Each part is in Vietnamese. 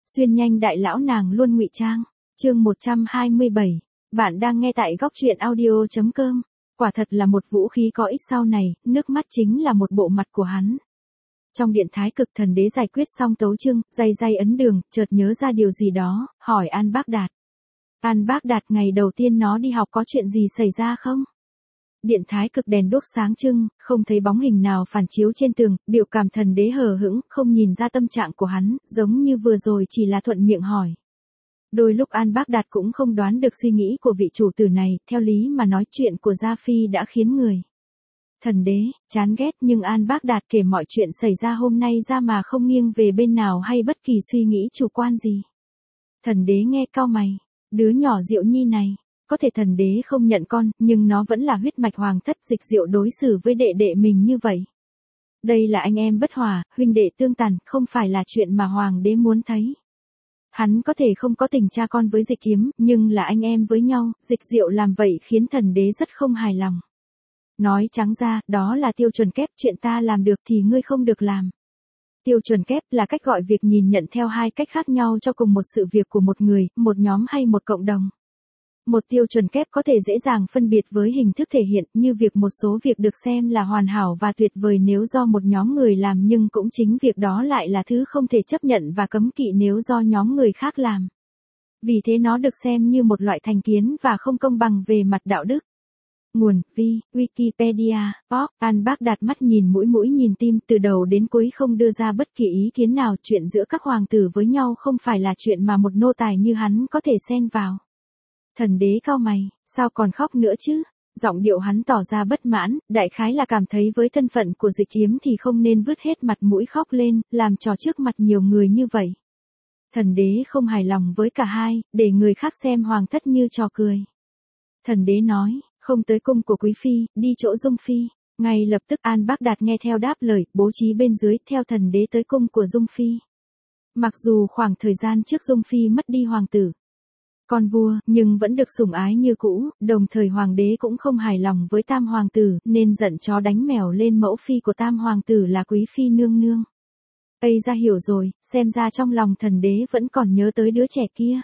Xuyên nhanh đại lão nàng luôn ngụy trang. Chương 127. Bạn đang nghe tại góc truyện audio.com. Quả thật là một vũ khí có ích sau này, nước mắt chính là một bộ mặt của hắn. Trong điện thái cực, thần đế giải quyết xong tấu chương, day ấn đường, chợt nhớ ra điều gì đó, hỏi An Bác Đạt. An Bác Đạt, ngày đầu tiên nó đi học có chuyện gì xảy ra không? Điện thái cực đèn đuốc sáng trưng, không thấy bóng hình nào phản chiếu trên tường, biểu cảm thần đế hờ hững, không nhìn ra tâm trạng của hắn, giống như vừa rồi chỉ là thuận miệng hỏi. Đôi lúc An Bác Đạt cũng không đoán được suy nghĩ của vị chủ tử này, theo lý mà nói chuyện của Gia Phi đã khiến người thần đế chán ghét, nhưng An Bác Đạt kể mọi chuyện xảy ra hôm nay ra mà không nghiêng về bên nào hay bất kỳ suy nghĩ chủ quan gì. Thần đế nghe cau mày, đứa nhỏ Diệu Nhi này, có thể thần đế không nhận con, nhưng nó vẫn là huyết mạch hoàng thất, Dịch Diệu đối xử với đệ đệ mình như vậy. Đây là anh em bất hòa, huynh đệ tương tàn, không phải là chuyện mà hoàng đế muốn thấy. Hắn có thể không có tình cha con với Dịch Kiếm, nhưng là anh em với nhau, Dịch Diệu làm vậy khiến thần đế rất không hài lòng. Nói trắng ra, đó là tiêu chuẩn kép, chuyện ta làm được thì ngươi không được làm. Tiêu chuẩn kép là cách gọi việc nhìn nhận theo hai cách khác nhau cho cùng một sự việc của một người, một nhóm hay một cộng đồng. Một tiêu chuẩn kép có thể dễ dàng phân biệt với hình thức thể hiện, như việc một số việc được xem là hoàn hảo và tuyệt vời nếu do một nhóm người làm, nhưng cũng chính việc đó lại là thứ không thể chấp nhận và cấm kỵ nếu do nhóm người khác làm. Vì thế nó được xem như một loại thành kiến và không công bằng về mặt đạo đức. Nguồn: Wikipedia. An Bác Đạt mắt nhìn mũi nhìn tim, từ đầu đến cuối không đưa ra bất kỳ ý kiến nào. Chuyện giữa các hoàng tử với nhau không phải là chuyện mà một nô tài như hắn có thể xen vào. Thần đế cau mày, sao còn khóc nữa chứ? Giọng điệu hắn tỏ ra bất mãn, đại khái là cảm thấy với thân phận của Dịch Kiếm thì không nên vứt hết mặt mũi khóc lên, làm trò trước mặt nhiều người như vậy. Thần đế không hài lòng với cả hai, để người khác xem hoàng thất như trò cười. Thần đế nói, không tới cung của quý phi, đi chỗ Dung phi. Ngay lập tức An Bác Đạt nghe theo đáp lời, bố trí bên dưới, theo thần đế tới cung của Dung phi. Mặc dù khoảng thời gian trước Dung phi mất đi hoàng tử, con vua, nhưng vẫn được sủng ái như cũ, đồng thời hoàng đế cũng không hài lòng với tam hoàng tử, nên giận chó đánh mèo lên mẫu phi của tam hoàng tử là quý phi nương nương. Ây ra hiểu rồi, xem ra trong lòng thần đế vẫn còn nhớ tới đứa trẻ kia.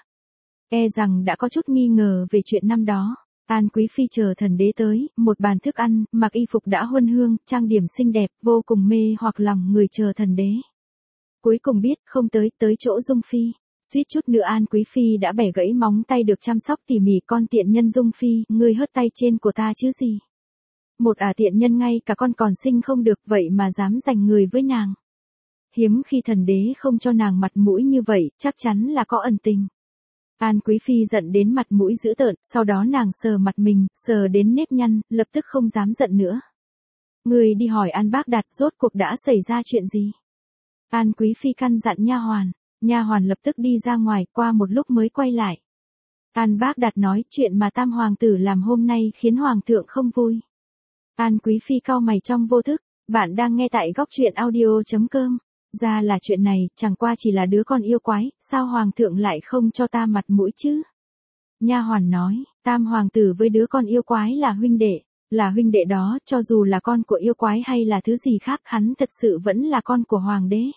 E rằng đã có chút nghi ngờ về chuyện năm đó. An quý phi chờ thần đế tới, một bàn thức ăn, mặc y phục đã huân hương, trang điểm xinh đẹp, vô cùng mê hoặc lòng người chờ thần đế. Cuối cùng biết không tới chỗ Dung phi. Suýt chút nữa An quý phi đã bẻ gãy móng tay được chăm sóc tỉ mỉ, con tiện nhân Dung phi, ngươi hớt tay trên của ta chứ gì. Một tiện nhân ngay cả con còn sinh không được, vậy mà dám giành người với nàng. Hiếm khi thần đế không cho nàng mặt mũi như vậy, chắc chắn là có ẩn tình. An quý phi giận đến mặt mũi dữ tợn, sau đó nàng sờ mặt mình, sờ đến nếp nhăn, lập tức không dám giận nữa. Người đi hỏi An Bác Đạt rốt cuộc đã xảy ra chuyện gì. An quý phi căn dặn nha hoàn lập tức đi ra ngoài, qua một lúc mới quay lại. An Bác Đạt nói, chuyện mà tam hoàng tử làm hôm nay khiến hoàng thượng không vui. An quý phi cau mày trong vô thức, bạn đang nghe tại góc truyện audio.com. Ra là chuyện này, chẳng qua chỉ là đứa con yêu quái, sao hoàng thượng lại không cho ta mặt mũi chứ? Nha hoàn nói, tam hoàng tử với đứa con yêu quái là huynh đệ đó, cho dù là con của yêu quái hay là thứ gì khác, hắn thật sự vẫn là con của hoàng đế.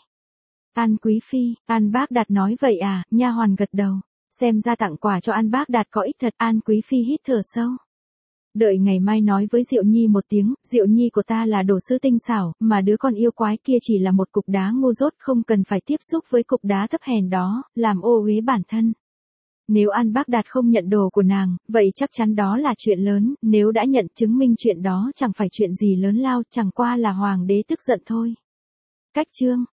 An quý phi, An Bác Đạt nói vậy à? Nha hoàn gật đầu, xem ra tặng quà cho An Bác Đạt có ích thật. An quý phi hít thở sâu. Đợi ngày mai nói với Diệu Nhi một tiếng, Diệu Nhi của ta là đồ sứ tinh xảo, mà đứa con yêu quái kia chỉ là một cục đá ngu dốt, không cần phải tiếp xúc với cục đá thấp hèn đó, làm ô uế bản thân. Nếu An Bác Đạt không nhận đồ của nàng, vậy chắc chắn đó là chuyện lớn, nếu đã nhận chứng minh chuyện đó chẳng phải chuyện gì lớn lao, chẳng qua là hoàng đế tức giận thôi. Cách chương